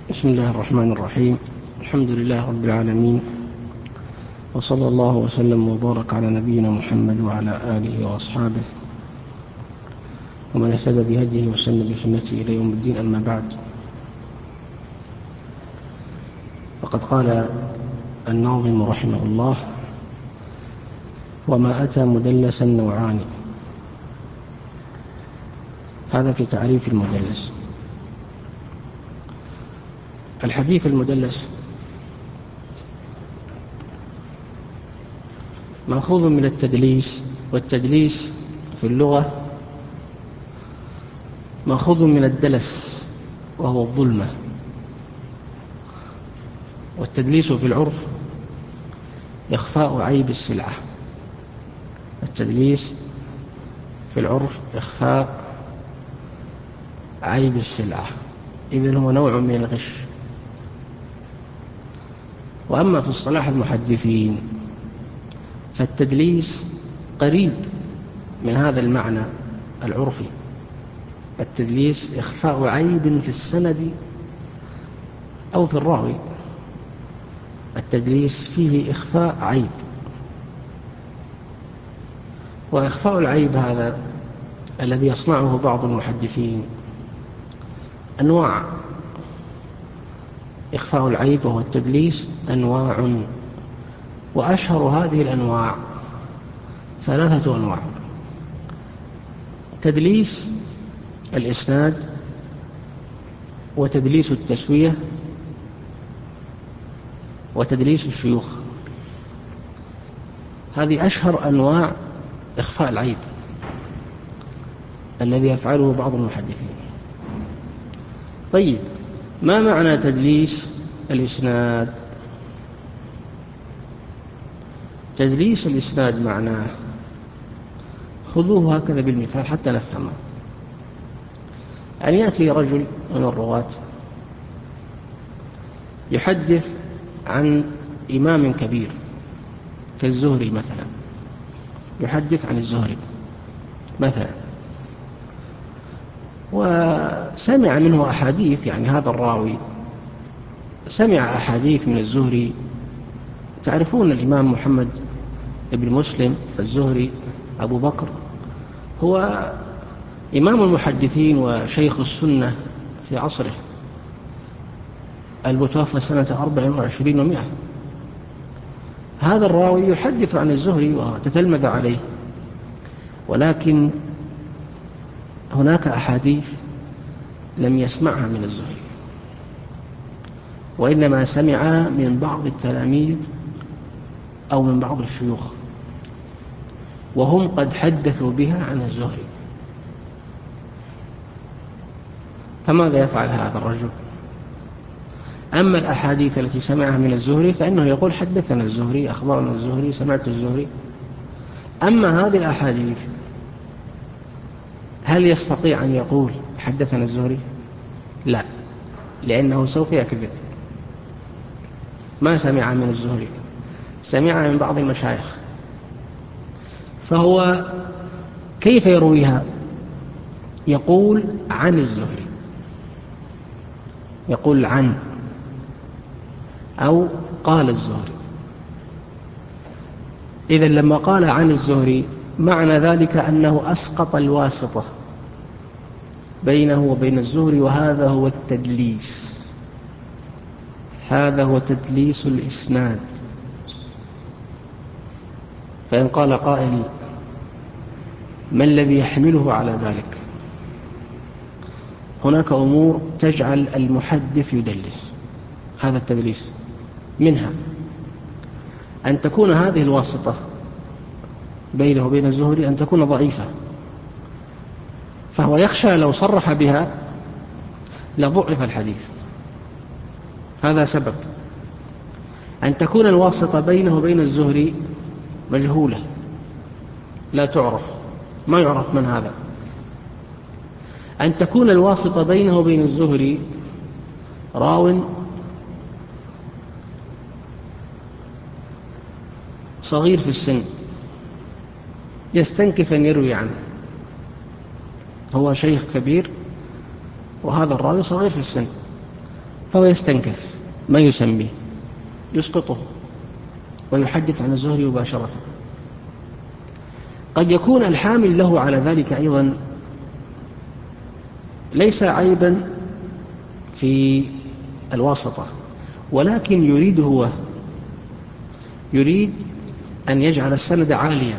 بسم الله الرحمن الرحيم. الحمد لله رب العالمين، وصلى الله وسلم وبارك على نبينا محمد وعلى آله وأصحابه ومن اهتدى بهديه وسن بسنته إلى يوم الدين. أما بعد، فقد قال الناظم رحمه الله: وما أتى مدلسا نوعان. هذا في تعريف المدلس. الحديث المدلس مأخوذ من التدليس، والتدليس في اللغة مأخوذ من الدلس وهو الظلمة، والتدليس في العرف إخفاء عيب السلعة. التدليس في العرف إخفاء عيب السلعة، إذن هو نوع من الغش. وأما في اصطلاح المحدثين فالتدليس قريب من هذا المعنى العرفي. التدليس إخفاء عيب في السند أو في الراوي. التدليس فيه إخفاء عيب، وإخفاء العيب هذا الذي يصنعه بعض المحدثين أنواع. إخفاء العيب وهو التدليس أنواع، وأشهر هذه الأنواع 3 أنواع: تدليس الإسناد، وتدليس التسوية، وتدليس الشيوخ. هذه أشهر أنواع إخفاء العيب الذي يفعله بعض المحدثين. طيب، ما معنى تدليس الإسناد؟ تدليس الإسناد معناه، خذوه هكذا بالمثال حتى نفهمه: أن يأتي رجل من الرواة يحدث عن إمام كبير كالزهري مثلا، يحدث عن الزهري مثلا، وسمع منه أحاديث، يعني هذا الراوي سمع أحاديث من الزهري. تعرفون الإمام محمد بن مسلم الزهري أبو بكر هو إمام المحدثين وشيخ السنة في عصره، المتوفى سنة 24 و100. هذا الراوي يحدث عن الزهري وتتلمذ عليه، ولكن هناك أحاديث لم يسمعها من الزهري، وإنما سمعها من بعض التلاميذ أو من بعض الشيوخ، وهم قد حدثوا بها عن الزهري. فماذا يفعل هذا الرجل؟ أما الأحاديث التي سمعها من الزهري فإنه يقول حدثنا الزهري، أخبرنا الزهري، سمعت الزهري. أما هذه الأحاديث هل يستطيع أن يقول حدثنا الزهري؟ لا، لأنه سوف يكذب. ما سمع من الزهري، سمع من بعض المشايخ. فهو كيف يرويها؟ يقول عن الزهري، يقول عن، أو قال الزهري. إذن لما قال عن الزهري معنى ذلك أنه أسقط الواسطة بينه وبين الزهري، وهذا هو التدليس. هذا هو تدليس الإسناد. فإن قال قائل: ما الذي يحمله على ذلك؟ هناك أمور تجعل المحدث يدلس هذا التدليس، منها أن تكون هذه الواسطة بينه وبين الزهري أن تكون ضعيفة، فهو يخشى لو صرح بها لضعف الحديث. هذا سبب. أن تكون الواسطة بينه وبين الزهري مجهولة، لا تعرف، ما يعرف من هذا. أن تكون الواسطة بينه وبين الزهري راو صغير في السن يستنكف أن يروي عنه. هو شيخ كبير وهذا الراوي صغير في السن، فهو يستنكف ما يسميه، يسقطه ويحدث عن الزهري مباشرة. قد يكون الحامل له على ذلك أيضا ليس عيبا في الواسطة، ولكن يريد أن يجعل السند عاليا،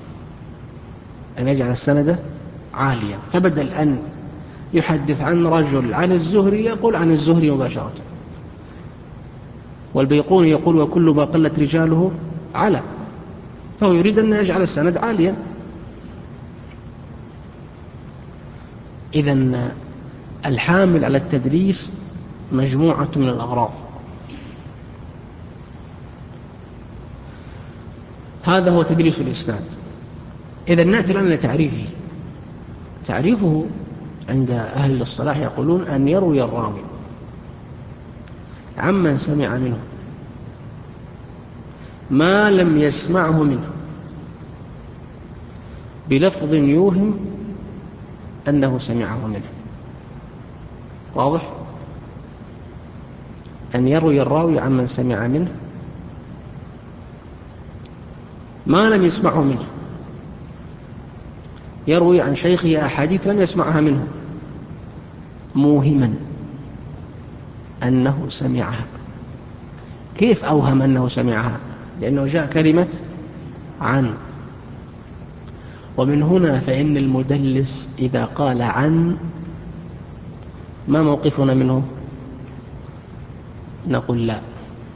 فبدل أن يحدث عن رجل عن الزهري يقول عن الزهري مباشرة. والبيقوني يقول وكل ما قلت رجاله على، فهو يريد أن يجعل السند عاليا. إذن الحامل على التدليس مجموعة من الأغراض. هذا هو تدليس الإسناد. إذن نأتي الآن لتعريفه. تعريفه عند أهل الاصطلاح يقولون أن يروي الراوي عمن سمع منه ما لم يسمعه منه بلفظ يوهم أنه سمعه منه. واضح؟ أن يروي الراوي عمن سمع منه ما لم يسمعه منه، يروي عن شيخه أحاديث لم يسمعها منه موهما أنه سمعها. كيف أوهم أنه سمعها؟ لأنه جاء كلمة عن. ومن هنا فإن المدلس إذا قال عن ما موقفنا منه؟ نقول لا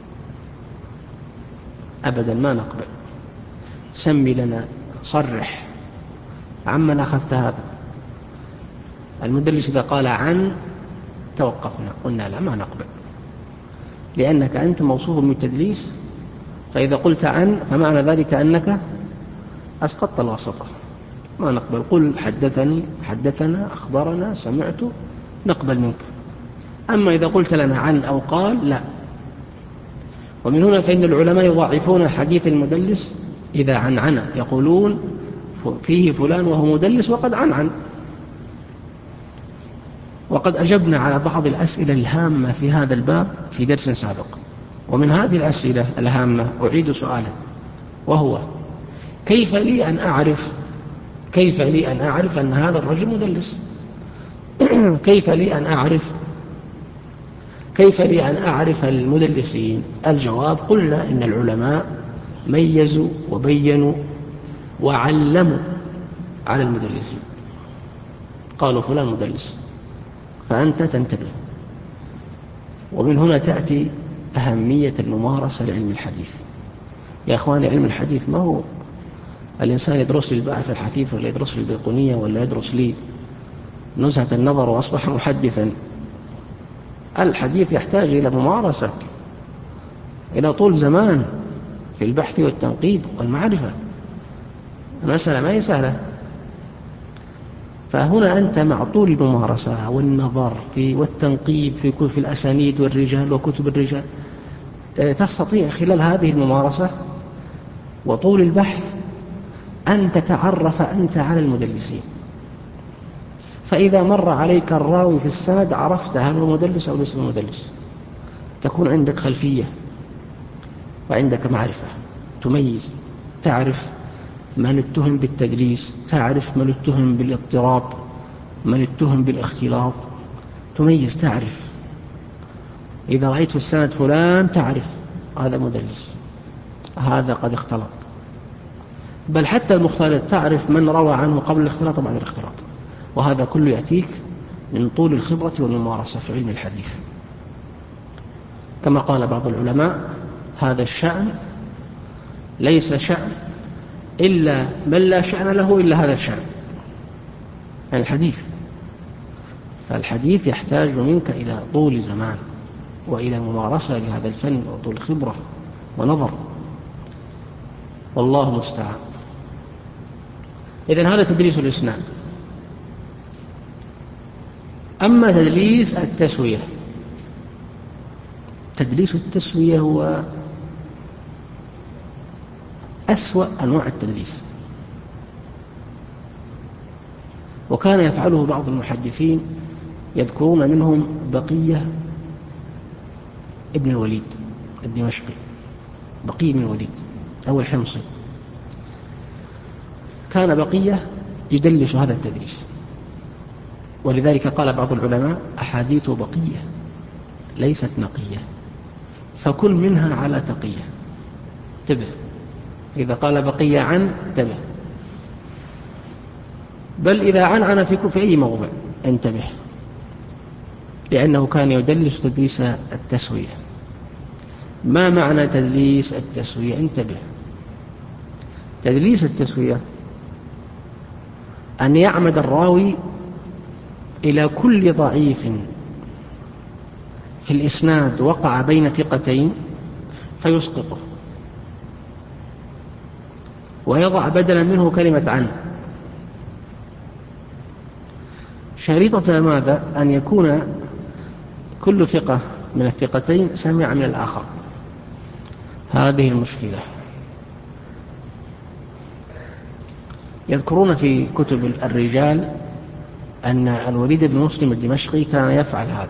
أبدا، ما نقبل. سمي لنا، صرح عمن أخذت هذا. المدلس إذا قال عن توقفنا، قلنا لا، ما نقبل، لأنك أنت موصوف بالتدليس، فإذا قلت عن فمعنى ذلك أنك أسقطت الواسطة، ما نقبل. قل حدثني، حدثنا، أخبرنا، سمعت، نقبل منك. أما إذا قلت لنا عن أو قال لا. ومن هنا فإن العلماء يضاعفون حديث المدلس إذا عن، يقولون فيه فلان وهو مدلس وقد عن. وقد أجبنا على بعض الأسئلة الهامة في هذا الباب في درس سابق، ومن هذه الأسئلة الهامة أعيد سؤالا، وهو كيف لي أن أعرف أن هذا الرجل مدلس؟ كيف لي أن أعرف المدلسين؟ الجواب: قلنا إن العلماء ميزوا وبينوا وعلموا على المدلسين، قالوا فلان مدلس، فأنت تنتبه. ومن هنا تأتي أهمية الممارسة لعلم الحديث. يا أخواني، علم الحديث ما هو الإنسان يدرس لي الباحث الحثيث، ولا يدرس لي البيقونية، ولا يدرس لي نزهة النظر وأصبح محدثا. الحديث يحتاج إلى ممارسة، إلى طول زمان في البحث والتنقيب والمعرفة. المسألة ما هي سهلة. فهنا أنت مع طول الممارسة والنظر والتنقيب في الأسانيد والرجال وكتب الرجال، تستطيع خلال هذه الممارسة وطول البحث أن تتعرف أنت على المدلسين. فإذا مر عليك الراوي في السند عرفت هل هو مدلس أو ليس مدلس، تكون عندك خلفية وعندك معرفة، تميز، تعرف من اتهم بالتدليس، تعرف من اتهم بالاضطراب، من اتهم بالاختلاط، تميز، تعرف. إذا رأيت في السند فلان تعرف هذا مدلس، هذا قد اختلط. بل حتى المختلط تعرف من روى عنه قبل الاختلاط وبعد الاختلاط. وهذا كله يأتيك من طول الخبرة والممارسة في علم الحديث. كما قال بعض العلماء: هذا الشأن ليس شأن إلا من لا شأن له إلا هذا الشأن، يعني الحديث. فالحديث يحتاج منك إلى طول زمان وإلى ممارسة لهذا الفن وطول خبرة ونظر، والله المستعان. إذن هذا تدليس الإسناد. أما تدليس التسوية، تدليس التسوية هو أسوأ أنواع التدليس، وكان يفعله بعض المحدثين، يذكرون منهم بقية ابن الوليد الدمشقي، بقي بن الوليد أو الحمصي، كان بقية يدلس هذا التدريس، ولذلك قال بعض العلماء: أحاديث بقية ليست نقية، فكن منها على تقية. انتبه، إذا قال بقية عن انتبه، بل إذا عن في أي موضع انتبه، لأنه كان يدلس تدليس التسوية. ما معنى تدليس التسوية؟ انتبه، تدليس التسوية أن يعمد الراوي إلى كل ضعيف في الإسناد وقع بين ثقتين فيسقطه، ويضع بدلا منه كلمة عن، شريطة ماذا؟ أن يكون كل ثقة من الثقتين سمع من الآخر. هذه المشكلة. يذكرون في كتب الرجال أن الوليد بن مسلم الدمشقي كان يفعل هذا،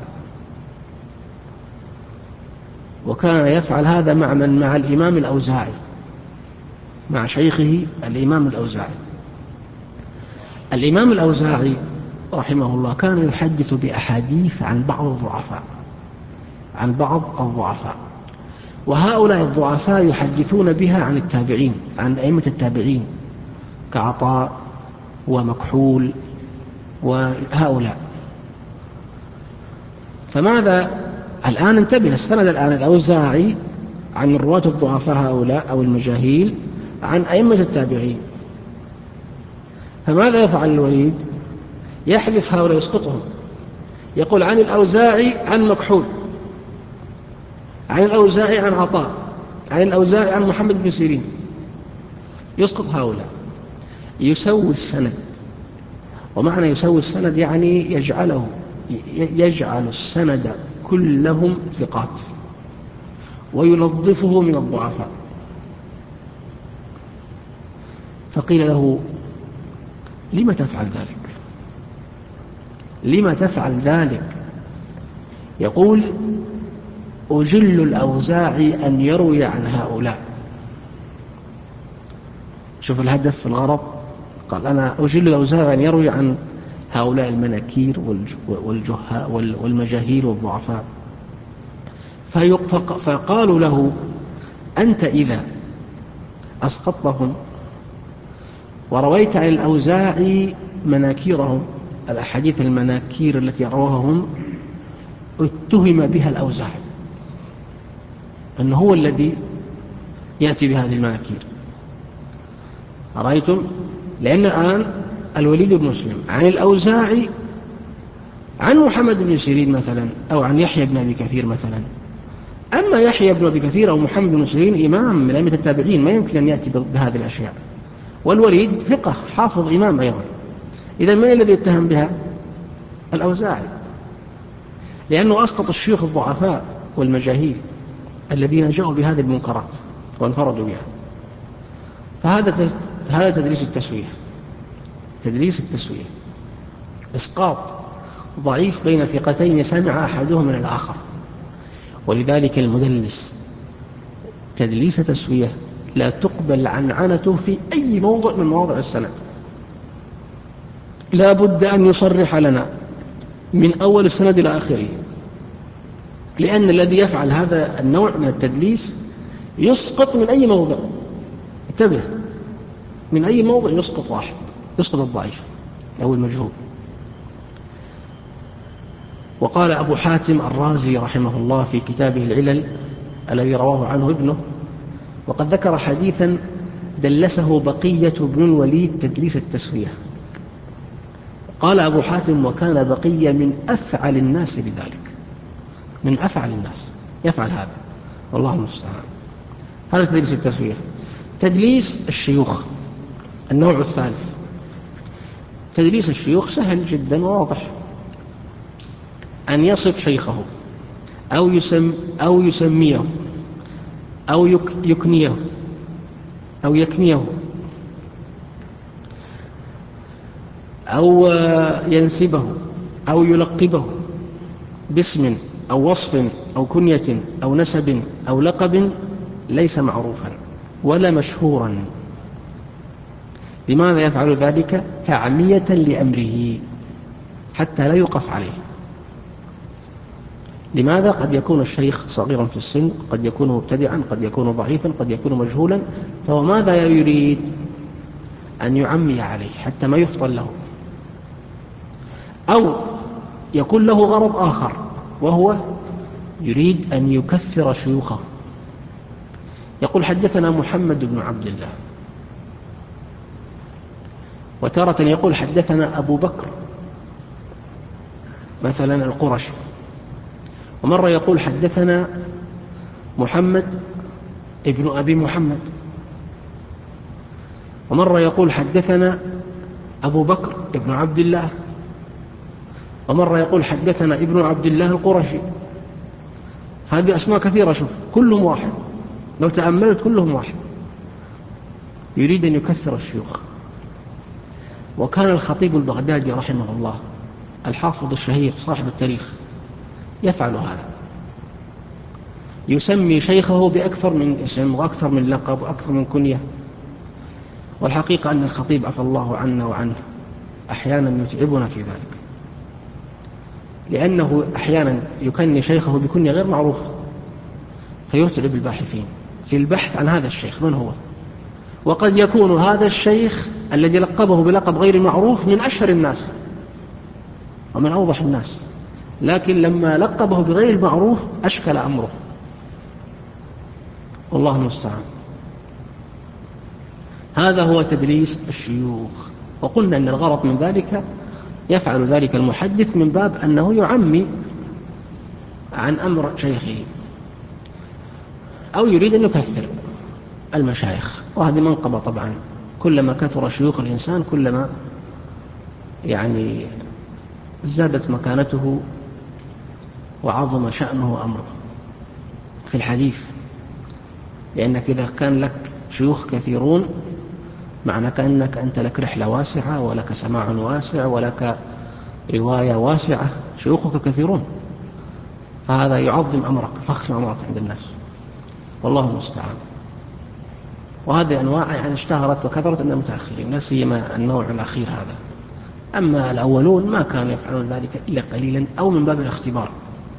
وكان يفعل هذا مع من؟ مع الإمام الأوزاعي، مع شيخه الإمام الأوزاعي. الإمام الأوزاعي رحمه الله كان يحدث بأحاديث عن بعض الضعفاء، وهؤلاء الضعفاء يحدثون بها عن التابعين، عن أئمة التابعين كعطاء ومكحول وهؤلاء. فماذا الآن؟ انتبه، السند الآن الأوزاعي عن الرواة الضعفاء هؤلاء أو المجاهيل عن أئمة التابعين. فماذا يفعل الوليد؟ يحذف هؤلاء، يسقطهم، يقول عن الأوزاعي عن مكحول، عن الأوزاعي عن عطاء، عن الأوزاعي عن محمد بن سيرين، يسقط هؤلاء، يسوي السند. ومعنى يسوي السند يعني يجعل السند كلهم ثقات وينظفه من الضعفاء. فقيل له: لما تفعل ذلك؟ لما تفعل ذلك؟ يقول: أجل الأوزاعي أن يروي عن هؤلاء. شوف الهدف، الغرض. قال: أنا أجل الأوزاعي أن يروي عن هؤلاء المناكير والجهاء والمجاهيل والضعفاء. فقالوا له: أنت إذا أسقطتهم ورويت عن الأوزاعي مناكيرهم، الأحاديث المناكير التي رواهم، اتهم بها الأوزاعي أنه هو الذي يأتي بهذه المناكير. رأيتم؟ لأن الآن الوليد بن مسلم عن الأوزاعي عن محمد بن سيرين مثلا، أو عن يحيى بن أبي كثير مثلا. أما يحيى بن أبي كثير أو محمد بن سيرين إمام من أئمة التابعين، ما يمكن أن يأتي بهذه الأشياء. والوليد ثقة حافظ إمام أيضا. إذا من الذي يتهم بها؟ الأوزاعي، لأنه أسقط الشيوخ الضعفاء والمجاهيل الذين جاءوا بهذه المنكرات وانفردوا بها. فهذا تدليس التسوية. تدليس التسوية إسقاط ضعيف بين ثقتين سمع أحدهم من الآخر. ولذلك المدلس تدليس تسوية لا تقبل عنعنته في أي موضع من مواضع السند. لا بد أن يصرح لنا من أول السند إلى آخره، لأن الذي يفعل هذا النوع من التدليس يسقط من أي موضع. انتبه، من أي موضع يسقط واحد، يسقط الضعيف أو المجهول. وقال أبو حاتم الرازي رحمه الله في كتابه العلل الذي رواه عنه ابنه، وقد ذكر حديثا دلسه بقية بن الوليد تدليس التسوية. قال أبو حاتم: وكان بقية من أفعل الناس بذلك، من أفعل الناس يفعل هذا، والله المستعان. هذا تدليس التسوية. تدليس الشيوخ النوع الثالث. تدليس الشيوخ سهل جدا وواضح، أن يصف شيخه أو يسميه أو يكنيه أو يكنيه أو ينسبه أو يلقبه باسم أو وصف أو كنية أو نسب أو لقب ليس معروفا ولا مشهورا. لماذا يفعل ذلك؟ تعمية لأمره حتى لا يوقف عليه. لماذا؟ قد يكون الشيخ صغيرا في السن، قد يكون مبتدعا، قد يكون ضعيفا، قد يكون مجهولا، فهو ماذا يريد؟ أن يعمي عليه حتى ما يفضل له. أو يكون له غرض آخر، وهو يريد أن يكثر شيوخه. يقول حدثنا محمد بن عبد الله، وتارة يقول حدثنا أبو بكر مثلا القرشي، ومرة يقول حدثنا محمد ابن أبي محمد، ومرة يقول حدثنا أبو بكر ابن عبد الله، ومرة يقول حدثنا ابن عبد الله القرشي. هذه أسماء كثيرة، شوف كلهم واحد، لو تأملت كلهم واحد، يريد أن يكثر الشيوخ. وكان الخطيب البغدادي رحمه الله الحافظ الشهير صاحب التاريخ يفعل هذا، يسمي شيخه بأكثر من اسم وأكثر من لقب وأكثر من كنية. والحقيقة أن الخطيب عفى الله عنا وعنه أحيانا يتعبنا في ذلك، لأنه أحيانا يكني شيخه بكنية غير معروفة، فيتعب الباحثين في البحث عن هذا الشيخ من هو. وقد يكون هذا الشيخ الذي لقبه بلقب غير معروف من أشهر الناس ومن أوضح الناس، لكن لما لقبه بغير المعروف أشكل أمره، والله المستعان. هذا هو تدليس الشيوخ. وقلنا أن الغرض من ذلك يفعل ذلك المحدث من باب أنه يعمي عن أمر شيخه، أو يريد أن يكثر المشايخ. وهذه منقبة طبعا، كلما كثر شيوخ الإنسان كلما زادت مكانته وعظم شأنه وأمره في الحديث. لأنك إذا كان لك شيوخ كثيرون معنى كأنك أنت لك رحلة واسعة ولك سماع واسع ولك رواية واسعة، شيوخك كثيرون، فهذا يعظم أمرك، فخم أمرك عند الناس، والله المستعان. وهذه أنواع اشتهرت وكثرت عند المتأخرين، لا سيما النوع الأخير هذا. أما الأولون ما كانوا يفعلون ذلك إلا قليلا أو من باب الاختبار،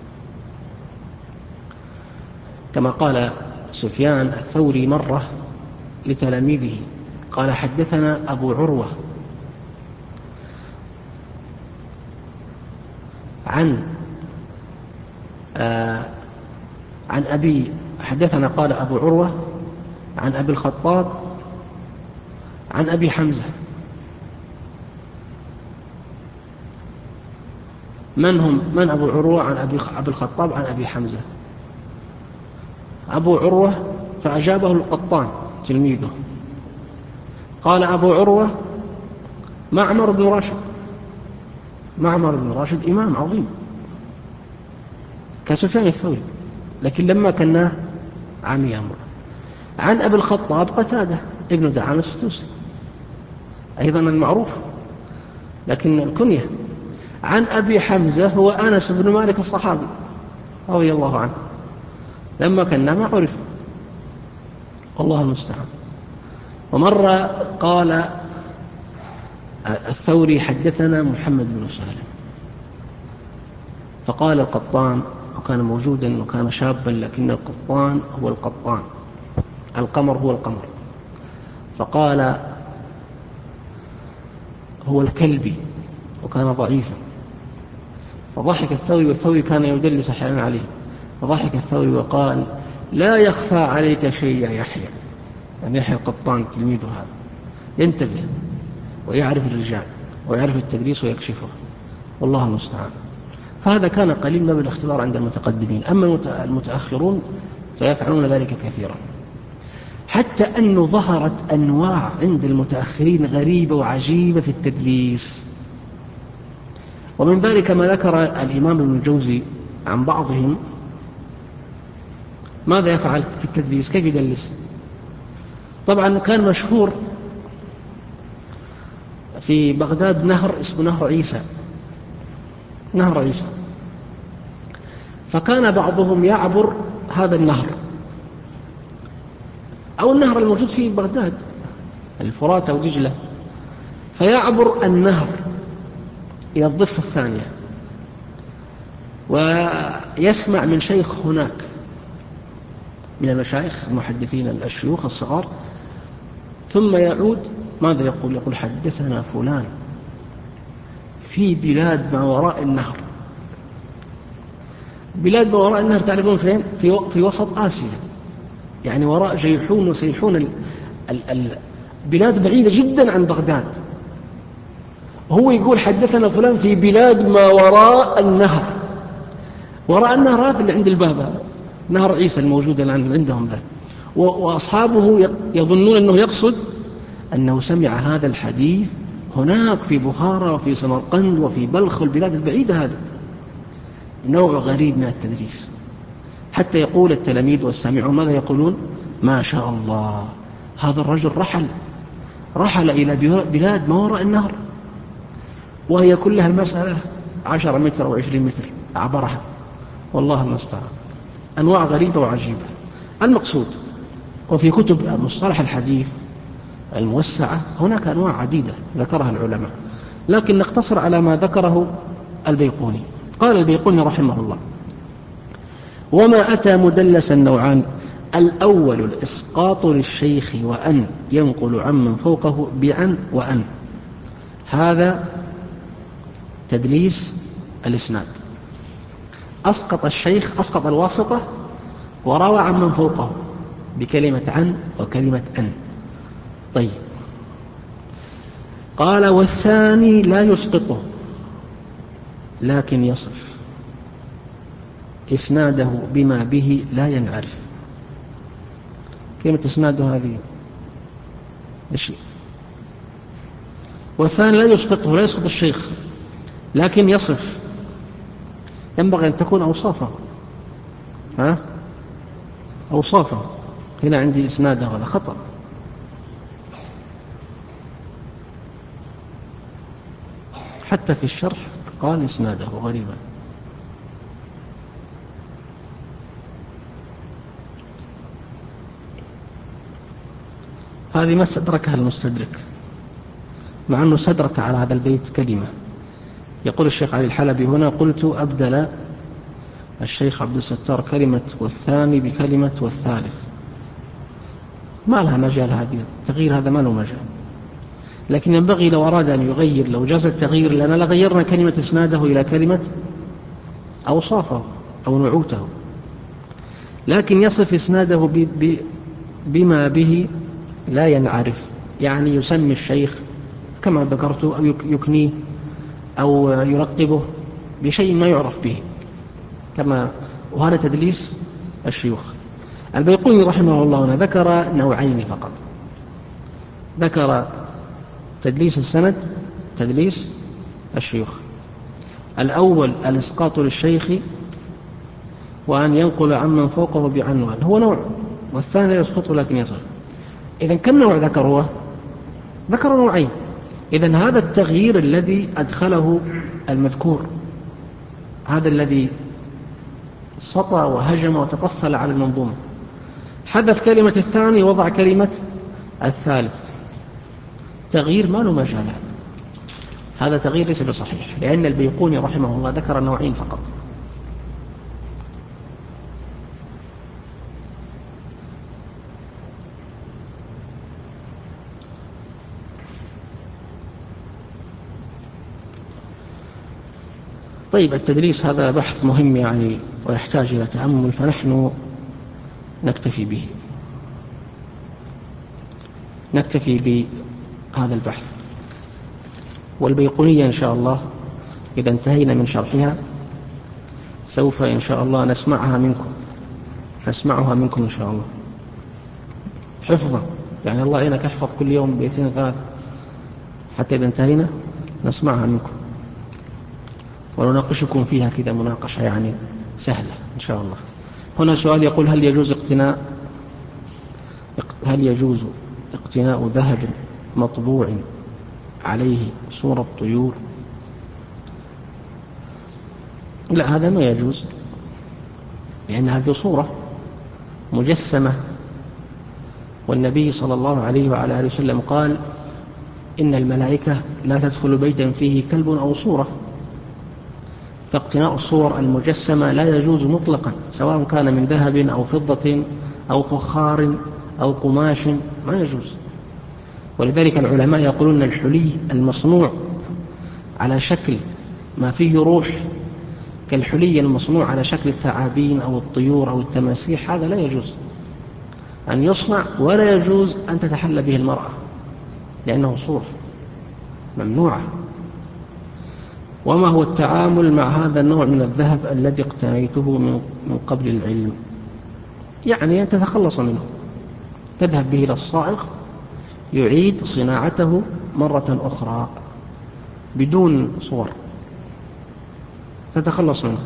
كما قال سفيان الثوري مرة لتلاميذه، قال حدثنا أبو عروة عن أبي، حدثنا قال أبو عروة عن أبي الخطاب عن أبي حمزة. من أبو عروة عن أبي الخطاب عن أبي حمزة؟ أبو عروة، فأجابه القطان تلميذه، قال أبو عروة معمر بن راشد. معمر بن راشد إمام عظيم كسفيان الثوري، لكن لما كناه عمي أمره. عن أبي الخطاب قتادة ابن دعامة السدوسي، أيضا المعروف لكن الكنية. عن أبي حمزة هو أنس بن مالك الصحابي رضي الله عنه، لما كناه ما عرف، والله المستعان. ومرة قال الثوري حدثنا محمد بن سالم، فقال القطان، وكان موجودا وكان شابا، لكن القطان هو القطان، القمر هو القمر، فقال هو الكلبي، وكان ضعيفا. فضحك الثوري، والثوري كان يدلس أحيانا عليه، فضحك الثوري وقال لا يخفى عليك شيء يا يحيى، يعني يحيى القطان تلميذه هذا ينتبه ويعرف الرجال ويعرف التدريس ويكشفه، والله المستعان. فهذا كان قليل من الاختبار عند المتقدمين. أما المتأخرون فيفعلون ذلك كثيرا، حتى أنه ظهرت أنواع عند المتأخرين غريبة وعجيبة في التدليس. ومن ذلك ما ذكر الإمام ابن الجوزي عن بعضهم ماذا يفعل في التدليس، كيف يدلس. طبعا كان مشهور في بغداد نهر اسمه نهر عيسى، نهر عيسى، فكان بعضهم يعبر هذا النهر أو النهر الموجود في بغداد، الفرات أو دجلة، فيعبر النهر إلى الضفة الثانية ويسمع من شيخ هناك من المشايخ المحدثين الشيوخ الصغار، ثم يعود ماذا يقول؟ يقول حدثنا فلان في بلاد ما وراء النهر. بلاد ما وراء النهر تعرفون فين؟ في وسط آسيا، يعني وراء جيحون وسيحون، بلاد بعيدة جدا عن بغداد. هو يقول حدثنا فلان في بلاد ما وراء النهر. وراء النهر هذا اللي عند الباب، نهر عيسى الموجود الآن عندهم ذا. وأصحابه يظنون أنه يقصد أنه سمع هذا الحديث هناك في بخارى وفي سمرقند وفي بلخ والبلاد البعيدة. هذا نوع غريب من التدريس، حتى يقول التلاميذ والسامعون ماذا يقولون؟ ما شاء الله، هذا الرجل رحل إلى بلاد ما وراء النهر، وهي كلها المسألة 10 متر أو 20 متر عبرها، والله المستعان. أنواع غريبة وعجيبة. المقصود، وفي كتب مصطلح الحديث الموسعة هناك أنواع عديدة ذكرها العلماء، لكن نقتصر على ما ذكره البيقوني. قال البيقوني رحمه الله: وما أتى مدلسا نوعان: الأول الإسقاط للشيخ وأن ينقل عمن فوقه بعن وأن، هذا تدليس الإسناد. أسقط الشيخ، أسقط الواسطة وروى عمن فوقه بكلمة عن وكلمة أن. طيب، قال: والثاني لا يسقطه لكن يصف إسناده بما به لا ينعرف. كلمة إسناده هذه إيش؟ والثاني لا يسقطه، لا يسقط الشيخ لكن يصف، ينبغي أن تكون أوصافه، أوصافه. هنا عندي إسناده، هذا خطأ. حتى في الشرح قال إسناده غريبا. هذه ما استدركها المستدرك، مع أنه استدرك على هذا البيت كلمة. يقول الشيخ علي الحلبي هنا: قلت أبدل الشيخ عبد الستار كلمة والثاني بكلمة والثالث. ما لها مجال، هذه التغيير هذا ما له مجال، لكن ينبغي لو أراد أن يغير، لو جاز التغيير لنا لغيرنا كلمة إسناده إلى كلمة أوصافه أو نعوته، لكن يصف إسناده بما به لا ينعرف، يعني يسمي الشيخ كما ذكرت، أو يكنيه أو يرقبه بشيء ما يعرف به، كما، وهذا تدليس الشيوخ. البيقوني رحمه الله ذكر نوعين فقط، ذكر تدليس السند، تدليس الشيوخ. الأول الإسقاط للشيخ وأن ينقل عمن فوقه بعنوان، هو نوع، والثاني يسقطه لكن يصف. إذن كم نوع ذكروه؟ ذكروا نوعين. إذن هذا التغيير الذي أدخله المذكور، هذا الذي سطى وهجم وتطفل على المنظومة، حذف كلمة الثاني وضع كلمة الثالث، تغيير ما له مجال. هذا تغيير ليس بصحيح، لأن البيقوني رحمه الله ذكر نوعين فقط. طيب، التدليس هذا بحث مهم يعني، ويحتاج إلى تأمل، فنحن نكتفي به، نكتفي بهذا البحث. والبيقونية إن شاء الله إذا انتهينا من شرحها سوف إن شاء الله نسمعها منكم إن شاء الله حفظا، يعني الله يعينك احفظ كل يوم بيتين ثلاثة، حتى إذا انتهينا نسمعها منكم ونناقشكم فيها كذا مناقشة يعني سهلة إن شاء الله. هنا سؤال يقول: هل يجوز اقتناء ذهب مطبوع عليه صورة طيور؟ لا، هذا ما يجوز، لأن هذه صورة مجسمة، والنبي صلى الله عليه وعلى آله وسلم قال إن الملائكة لا تدخل بيتا فيه كلب أو صورة. فاقتناء الصور المجسمة لا يجوز مطلقا، سواء كان من ذهب أو فضة أو فخار أو قماش، ما يجوز. ولذلك العلماء يقولون الحلي المصنوع على شكل ما فيه روح كالحلي المصنوع على شكل الثعابين أو الطيور أو التماسيح، هذا لا يجوز أن يصنع، ولا يجوز أن تتحلى به المرأة، لأنه صورة ممنوعة. وما هو التعامل مع هذا النوع من الذهب الذي اقتنيته من قبل العلم؟ يعني أن تتخلص منه، تذهب به إلى الصائغ يعيد صناعته مرة أخرى بدون صور، تتخلص منه.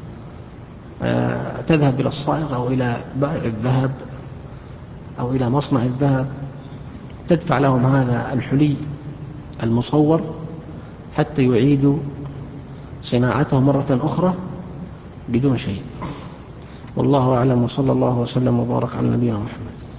تذهب إلى الصائغ أو إلى بائع الذهب أو إلى مصنع الذهب، تدفع لهم هذا الحلي المصور حتى يعيدوا صناعته مرة أخرى بدون شيء. والله أعلم، وصلى الله وسلم وبارك على نبينا محمد.